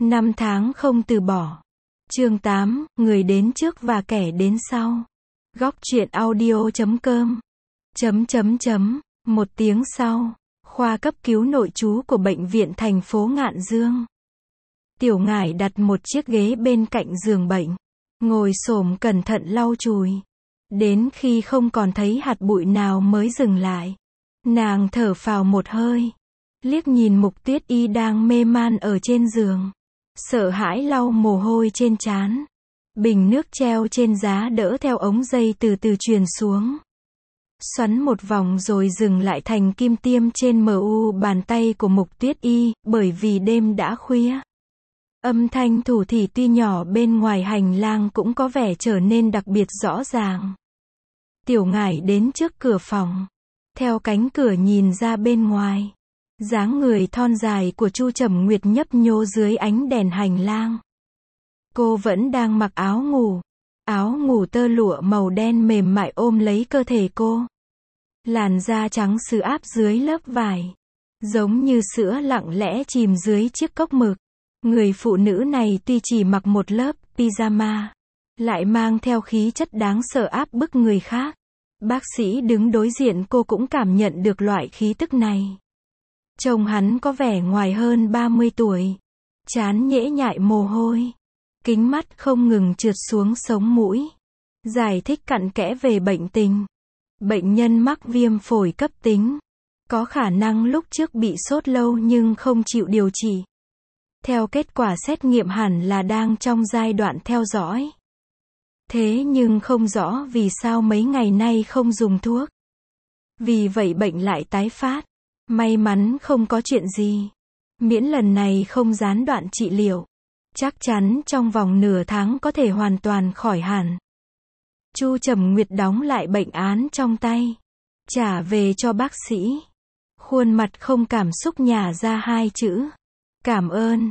Năm tháng không từ bỏ. Chương 8, người đến trước và kẻ đến sau. Góc truyện audio.com. Một tiếng sau, khoa cấp cứu nội trú của bệnh viện thành phố Ngạn Dương. Tiểu Ngải đặt một chiếc ghế bên cạnh giường bệnh, ngồi xổm cẩn thận lau chùi. Đến khi không còn thấy hạt bụi nào mới dừng lại. Nàng thở phào một hơi, liếc nhìn Mục Tuyết Y đang mê man ở trên giường. Sợ hãi lau mồ hôi trên trán. Bình nước treo trên giá đỡ theo ống dây từ từ truyền xuống. Xoắn một vòng rồi dừng lại thành kim tiêm trên mu bàn tay của Mục Tuyết Y, bởi vì đêm đã khuya. Âm thanh thủ thỉ tuy nhỏ bên ngoài hành lang cũng có vẻ trở nên đặc biệt rõ ràng. Tiểu Ngải đến trước cửa phòng, theo cánh cửa nhìn ra bên ngoài. Dáng người thon dài của Chu Trầm Nguyệt nhấp nhô dưới ánh đèn hành lang. Cô vẫn đang mặc áo ngủ tơ lụa màu đen mềm mại ôm lấy cơ thể cô. Làn da trắng sứ áp dưới lớp vải, giống như sữa lặng lẽ chìm dưới chiếc cốc mực. Người phụ nữ này tuy chỉ mặc một lớp pyjama, lại mang theo khí chất đáng sợ áp bức người khác. Bác sĩ đứng đối diện cô cũng cảm nhận được loại khí tức này. Trông hắn có vẻ ngoài hơn 30 tuổi. Trán nhễ nhại mồ hôi. Kính mắt không ngừng trượt xuống sống mũi. Giải thích cặn kẽ về bệnh tình. Bệnh nhân mắc viêm phổi cấp tính. Có khả năng lúc trước bị sốt lâu nhưng không chịu điều trị. Theo kết quả xét nghiệm hẳn là đang trong giai đoạn theo dõi. Thế nhưng không rõ vì sao mấy ngày nay không dùng thuốc. Vì vậy bệnh lại tái phát. May mắn không có chuyện gì. Miễn lần này không gián đoạn trị liệu. Chắc chắn trong vòng nửa tháng có thể hoàn toàn khỏi hẳn. Chu Trầm Nguyệt đóng lại bệnh án trong tay. Trả về cho bác sĩ. Khuôn mặt không cảm xúc nhả ra hai chữ. Cảm ơn.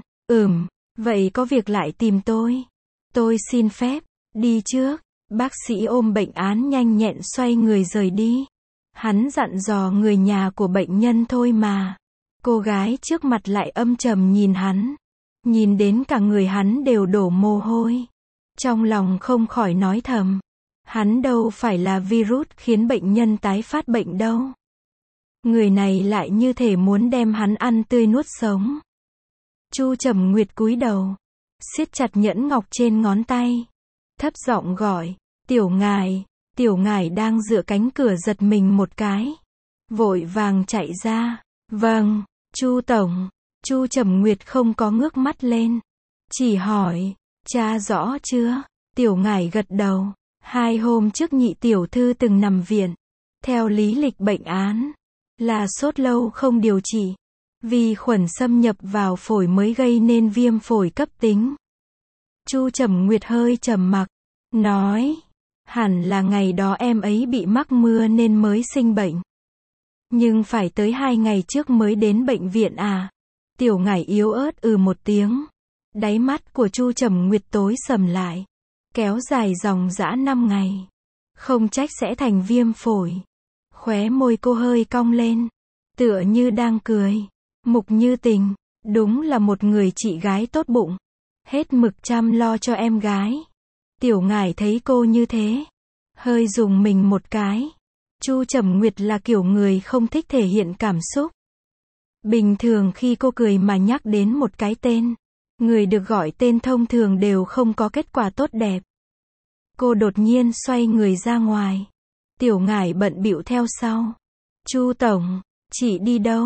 Vậy có việc lại tìm tôi. Tôi xin phép. Đi trước. Bác sĩ ôm bệnh án nhanh nhẹn xoay người rời đi. Hắn dặn dò người nhà của bệnh nhân thôi mà. Cô gái trước mặt lại âm trầm nhìn hắn. Nhìn đến cả người hắn đều đổ mồ hôi. Trong lòng không khỏi nói thầm. Hắn đâu phải là virus khiến bệnh nhân tái phát bệnh đâu. Người này lại như thể muốn đem hắn ăn tươi nuốt sống. Chu Trầm Nguyệt cúi đầu, siết chặt nhẫn ngọc trên ngón tay. Thấp giọng gọi, Tiểu Ngải. Tiểu Ngải đang dựa cánh cửa giật mình một cái. Vội vàng chạy ra. Vâng, Chu Tổng. Chu Trầm Nguyệt không có ngước mắt lên. Chỉ hỏi, cha rõ chưa? Tiểu Ngải gật đầu. 2 hôm trước nhị tiểu thư từng nằm viện. Theo lý lịch bệnh án, là sốt lâu không điều trị. Vi khuẩn xâm nhập vào phổi mới gây nên viêm phổi cấp tính. Chu Trầm Nguyệt hơi trầm mặc, nói. Hẳn là ngày đó em ấy bị mắc mưa nên mới sinh bệnh. Nhưng phải tới 2 ngày trước mới đến bệnh viện à? Tiểu Ngải yếu ớt một tiếng. Đáy mắt của Chu Trầm Nguyệt tối sầm lại. Kéo dài dòng dã 5 ngày. Không trách sẽ thành viêm phổi. Khóe môi cô hơi cong lên. Tựa như đang cười. Mục Như Tình, đúng là một người chị gái tốt bụng. Hết mực chăm lo cho em gái. Tiểu Ngải thấy cô như thế, hơi rùng mình một cái. Chu Trầm Nguyệt là kiểu người không thích thể hiện cảm xúc. Bình thường khi cô cười mà nhắc đến một cái tên, người được gọi tên thông thường đều không có kết quả tốt đẹp. Cô đột nhiên xoay người ra ngoài. Tiểu Ngải bận bịu theo sau. Chu Tổng, chị đi đâu?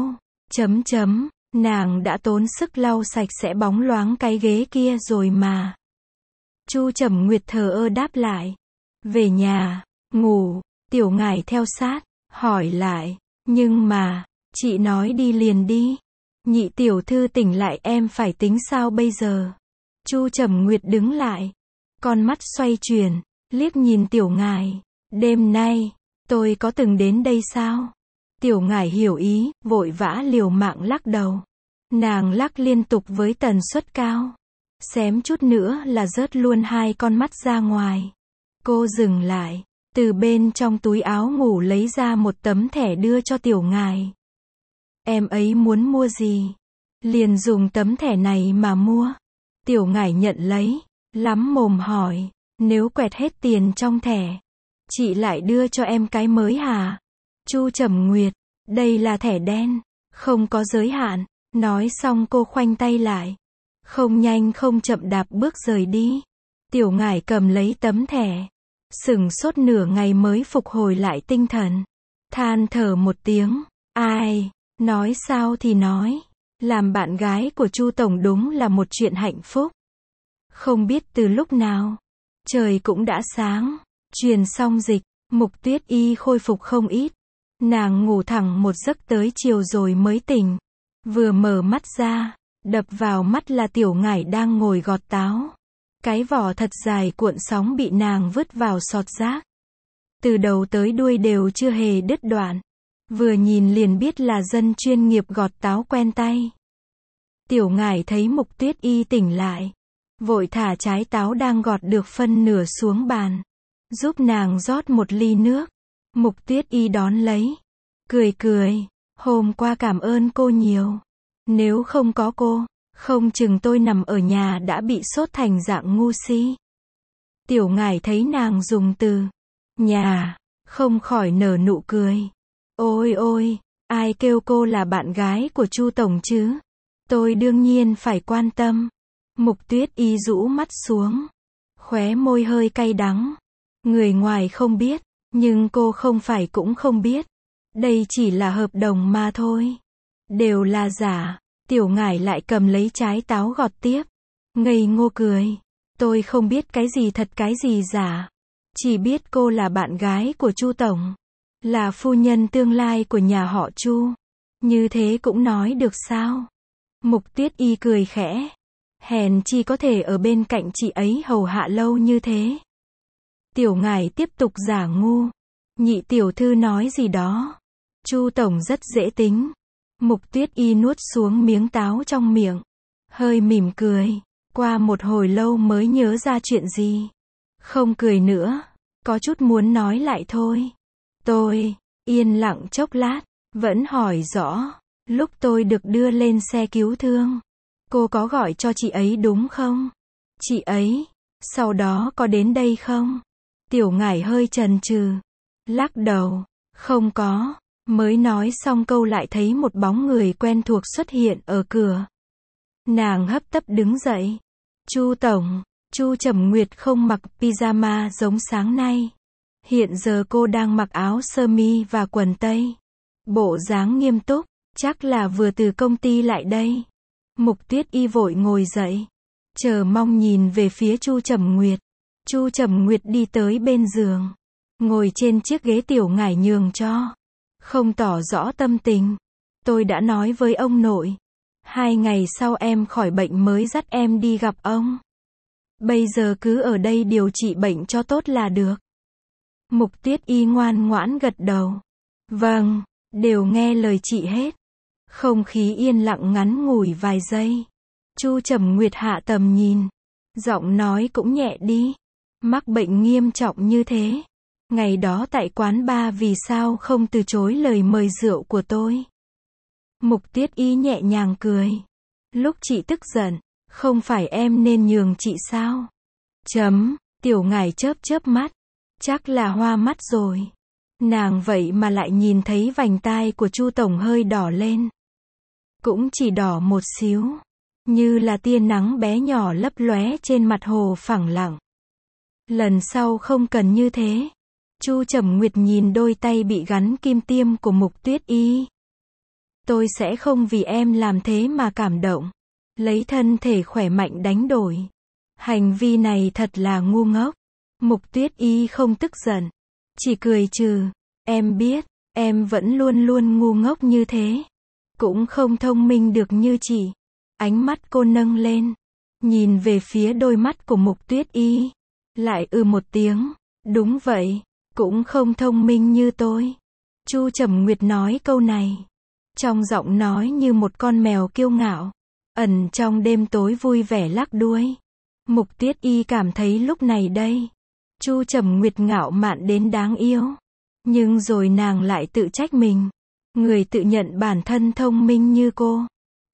Nàng đã tốn sức lau sạch sẽ bóng loáng cái ghế kia rồi mà. Chu Trầm Nguyệt thờ ơ đáp lại. Về nhà, ngủ. Tiểu Ngải theo sát, hỏi lại. Nhưng mà, chị nói đi liền đi. Nhị tiểu thư tỉnh lại em phải tính sao bây giờ? Chu Trầm Nguyệt đứng lại. Con mắt xoay chuyển, liếc nhìn Tiểu Ngải. Đêm nay, tôi có từng đến đây sao? Tiểu Ngải hiểu ý, vội vã liều mạng lắc đầu. Nàng lắc liên tục với tần suất cao. Xém chút nữa là rớt luôn 2 con mắt ra ngoài. Cô dừng lại, từ bên trong túi áo ngủ lấy ra một tấm thẻ đưa cho Tiểu Ngải. Em ấy muốn mua gì? Liền dùng tấm thẻ này mà mua. Tiểu Ngải nhận lấy, lắm mồm hỏi, nếu quẹt hết tiền trong thẻ, chị lại đưa cho em cái mới hả? Chu Trầm Nguyệt, đây là thẻ đen, không có giới hạn. Nói xong cô khoanh tay lại, không nhanh không chậm đạp bước rời đi. Tiểu Ngải cầm lấy tấm thẻ, sửng sốt nửa ngày mới phục hồi lại tinh thần, than thở một tiếng, ai, nói sao thì nói, làm bạn gái của Chu tổng đúng là một chuyện hạnh phúc. Không biết từ lúc nào, trời cũng đã sáng, truyền xong dịch, Mục Tuyết Y khôi phục không ít. Nàng ngủ thẳng một giấc tới chiều rồi mới tỉnh. Vừa mở mắt ra, đập vào mắt là Tiểu Ngải đang ngồi gọt táo. Cái vỏ thật dài cuộn sóng bị nàng vứt vào sọt rác. Từ đầu tới đuôi đều chưa hề đứt đoạn. Vừa nhìn liền biết là dân chuyên nghiệp gọt táo quen tay. Tiểu Ngải thấy Mục Tuyết Y tỉnh lại, vội thả trái táo đang gọt được phân nửa xuống bàn, giúp nàng rót một ly nước. Mục Tuyết Y đón lấy, cười cười, hôm qua cảm ơn cô nhiều. Nếu không có cô, không chừng tôi nằm ở nhà đã bị sốt thành dạng ngu si. Tiểu Ngải thấy nàng dùng từ nhà, không khỏi nở nụ cười. Ôi ôi, ai kêu cô là bạn gái của Chu tổng chứ? Tôi đương nhiên phải quan tâm. Mục Tuyết Y rũ mắt xuống, khóe môi hơi cay đắng. Người ngoài không biết, nhưng cô không phải cũng không biết. Đây chỉ là hợp đồng mà thôi. Đều là giả. Tiểu Ngải lại cầm lấy trái táo gọt tiếp. Ngây ngô cười. Tôi không biết cái gì thật cái gì giả. Chỉ biết cô là bạn gái của Chu tổng. Là phu nhân tương lai của nhà họ Chu. Như thế cũng nói được sao? Mục Tuyết Y cười khẽ. Hèn chi có thể ở bên cạnh chị ấy hầu hạ lâu như thế. Tiểu Ngải tiếp tục giả ngu. Nhị tiểu thư nói gì đó. Chu tổng rất dễ tính. Mục Tuyết Y nuốt xuống miếng táo trong miệng, hơi mỉm cười. Qua một hồi lâu mới nhớ ra chuyện gì. Không cười nữa, có chút muốn nói lại thôi. Tôi yên lặng chốc lát, vẫn hỏi rõ. Lúc tôi được đưa lên xe cứu thương, cô có gọi cho chị ấy đúng không? Chị ấy sau đó có đến đây không? Tiểu Ngải hơi chần chừ, lắc đầu, không có. Mới nói xong câu lại thấy một bóng người quen thuộc xuất hiện ở cửa. Nàng hấp tấp đứng dậy. Chu tổng. Chu Trầm Nguyệt không mặc pyjama giống sáng nay. Hiện giờ cô đang mặc áo sơ mi và quần tây. Bộ dáng nghiêm túc, chắc là vừa từ công ty lại đây. Mục Tuyết Y vội ngồi dậy, chờ mong nhìn về phía Chu Trầm Nguyệt. Chu Trầm Nguyệt đi tới bên giường, ngồi trên chiếc ghế Tiểu Ngải nhường cho. Không tỏ rõ tâm tình. Tôi đã nói với ông nội. 2 ngày sau em khỏi bệnh mới dắt em đi gặp ông. Bây giờ cứ ở đây điều trị bệnh cho tốt là được. Mục Tuyết Y ngoan ngoãn gật đầu. Vâng, đều nghe lời chị hết. Không khí yên lặng ngắn ngủi vài giây. Chu Trầm Nguyệt hạ tầm nhìn. Giọng nói cũng nhẹ đi. Mắc bệnh nghiêm trọng như thế. Ngày đó tại quán bar vì sao không từ chối lời mời rượu của tôi? Mục Tuyết Y nhẹ nhàng cười. Lúc chị tức giận, không phải em nên nhường chị sao? Tiểu Ngải chớp chớp mắt. Chắc là hoa mắt rồi. Nàng vậy mà lại nhìn thấy vành tai của Chu tổng hơi đỏ lên. Cũng chỉ đỏ một xíu. Như là tia nắng bé nhỏ lấp lóe trên mặt hồ phẳng lặng. Lần sau không cần như thế. Chu Trầm Nguyệt nhìn đôi tay bị gắn kim tiêm của Mục Tuyết Y. Tôi sẽ không vì em làm thế mà cảm động. Lấy thân thể khỏe mạnh đánh đổi. Hành vi này thật là ngu ngốc. Mục Tuyết Y không tức giận, chỉ cười trừ. Em biết, em vẫn luôn luôn ngu ngốc như thế. Cũng không thông minh được như chị. Ánh mắt cô nâng lên, nhìn về phía đôi mắt của Mục Tuyết Y. Lại một tiếng. Đúng vậy. Cũng không thông minh như tôi. Chu Trầm Nguyệt nói câu này, trong giọng nói như một con mèo kiêu ngạo, ẩn trong đêm tối vui vẻ lắc đuôi. Mục Tuyết Y cảm thấy lúc này đây, Chu Trầm Nguyệt ngạo mạn đến đáng yêu. Nhưng rồi nàng lại tự trách mình. Người tự nhận bản thân thông minh như cô,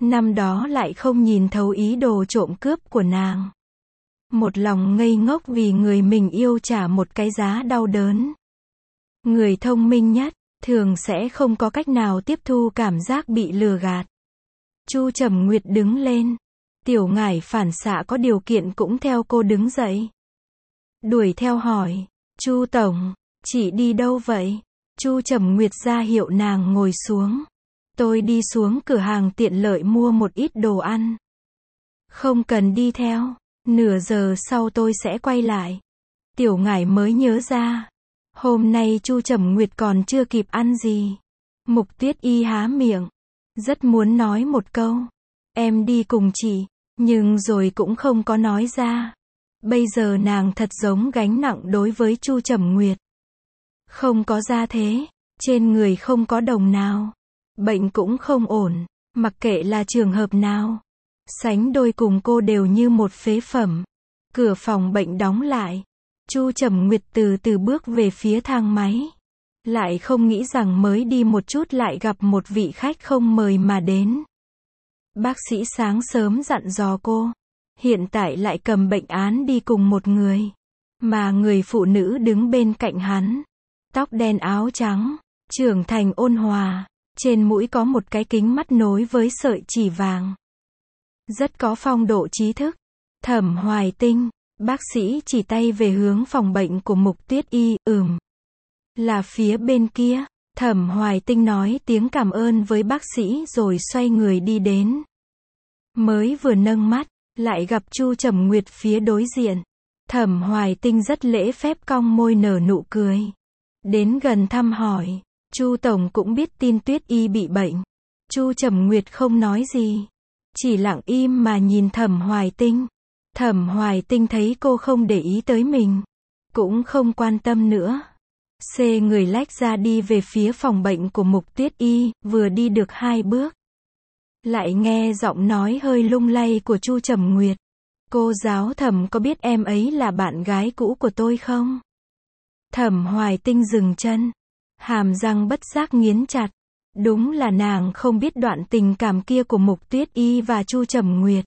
Năm đó lại không nhìn thấu ý đồ trộm cướp của nàng. Một lòng ngây ngốc vì người mình yêu trả một cái giá đau đớn. Người thông minh nhất, thường sẽ không có cách nào tiếp thu cảm giác bị lừa gạt. Chu Trầm Nguyệt đứng lên. Tiểu Ngải phản xạ có điều kiện cũng theo cô đứng dậy. Đuổi theo hỏi, Chu Tổng, chị đi đâu vậy? Chu Trầm Nguyệt ra hiệu nàng ngồi xuống. Tôi đi xuống cửa hàng tiện lợi mua một ít đồ ăn. Không cần đi theo, nửa giờ sau tôi sẽ quay lại. Tiểu Ngải mới nhớ ra. Hôm nay Chu Trầm Nguyệt còn chưa kịp ăn gì. Mục Tuyết Y há miệng. Rất muốn nói một câu. Em đi cùng chị. Nhưng rồi cũng không có nói ra. Bây giờ nàng thật giống gánh nặng đối với Chu Trầm Nguyệt. Không có gia thế. Trên người không có đồng nào. Bệnh cũng không ổn. Mặc kệ là trường hợp nào. Sánh đôi cùng cô đều như một phế phẩm. Cửa phòng bệnh đóng lại. Chu Trầm Nguyệt từ từ bước về phía thang máy. Lại không nghĩ rằng mới đi một chút lại gặp một vị khách không mời mà đến. Bác sĩ sáng sớm dặn dò cô. Hiện tại lại cầm bệnh án đi cùng một người. Mà người phụ nữ đứng bên cạnh hắn. Tóc đen áo trắng. Trưởng thành ôn hòa. Trên mũi có một cái kính mắt nối với sợi chỉ vàng. Rất có phong độ trí thức. Thẩm Hoài Tinh. Bác sĩ chỉ tay về hướng phòng bệnh của Mục Tuyết Y, là phía bên kia. Thẩm Hoài Tinh nói tiếng cảm ơn với bác sĩ rồi xoay người đi đến. Mới vừa nâng mắt, lại gặp Chu Trầm Nguyệt phía đối diện. Thẩm Hoài Tinh rất lễ phép cong môi nở nụ cười. Đến gần thăm hỏi, Chu Tổng cũng biết tin Tuyết Y bị bệnh. Chu Trầm Nguyệt không nói gì, chỉ lặng im mà nhìn Thẩm Hoài Tinh. Thẩm Hoài Tinh thấy cô không để ý tới mình, cũng không quan tâm nữa. Xê người lách ra đi về phía phòng bệnh của Mục Tuyết Y, vừa đi được 2 bước. Lại nghe giọng nói hơi lung lay của Chu Trầm Nguyệt. Cô giáo Thẩm có biết em ấy là bạn gái cũ của tôi không? Thẩm Hoài Tinh dừng chân, hàm răng bất giác nghiến chặt. Đúng là nàng không biết đoạn tình cảm kia của Mục Tuyết Y và Chu Trầm Nguyệt.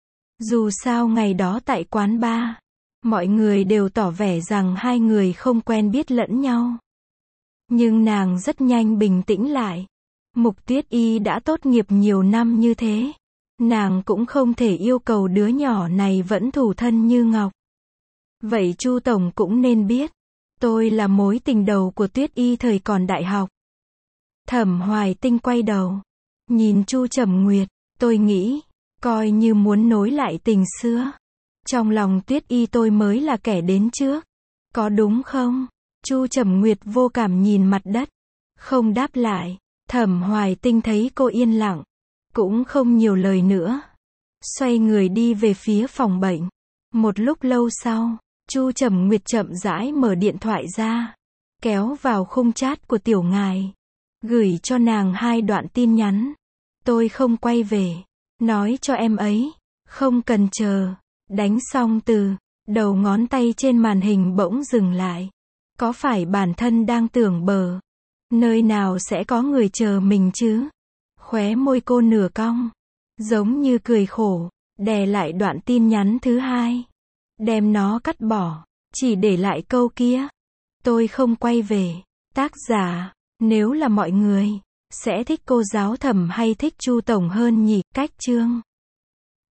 Dù sao ngày đó tại quán bar, mọi người đều tỏ vẻ rằng hai người không quen biết lẫn nhau. Nhưng nàng rất nhanh bình tĩnh lại. Mục Tuyết Y đã tốt nghiệp nhiều năm như thế. Nàng cũng không thể yêu cầu đứa nhỏ này vẫn thủ thân như ngọc. Vậy Chu Tổng cũng nên biết. Tôi là mối tình đầu của Tuyết Y thời còn đại học. Thẩm Hoài Tinh quay đầu. Nhìn Chu Trầm Nguyệt. Tôi nghĩ, coi như muốn nối lại tình xưa. Trong lòng Tuyết Y tôi mới là kẻ đến trước. Có đúng không? Chu Trầm Nguyệt vô cảm nhìn mặt đất. Không đáp lại. Thẩm Hoài Tinh thấy cô yên lặng. Cũng không nhiều lời nữa. Xoay người đi về phía phòng bệnh. Một lúc lâu sau, Chu Trầm Nguyệt chậm rãi mở điện thoại ra. Kéo vào khung chat của Tiểu Ngải. Gửi cho nàng 2 đoạn tin nhắn. Tôi không quay về. Nói cho em ấy. Không cần chờ. Đánh xong từ. Đầu ngón tay trên màn hình bỗng dừng lại. Có phải bản thân đang tưởng bờ. Nơi nào sẽ có người chờ mình chứ? Khóe môi cô nửa cong. Giống như cười khổ. Đè lại đoạn tin nhắn thứ 2. Đem nó cắt bỏ. Chỉ để lại câu kia. Tôi không quay về. Tác giả. Nếu là mọi người. Sẽ thích cô giáo Thẩm hay thích Chu Tổng hơn nhỉ? Cách chương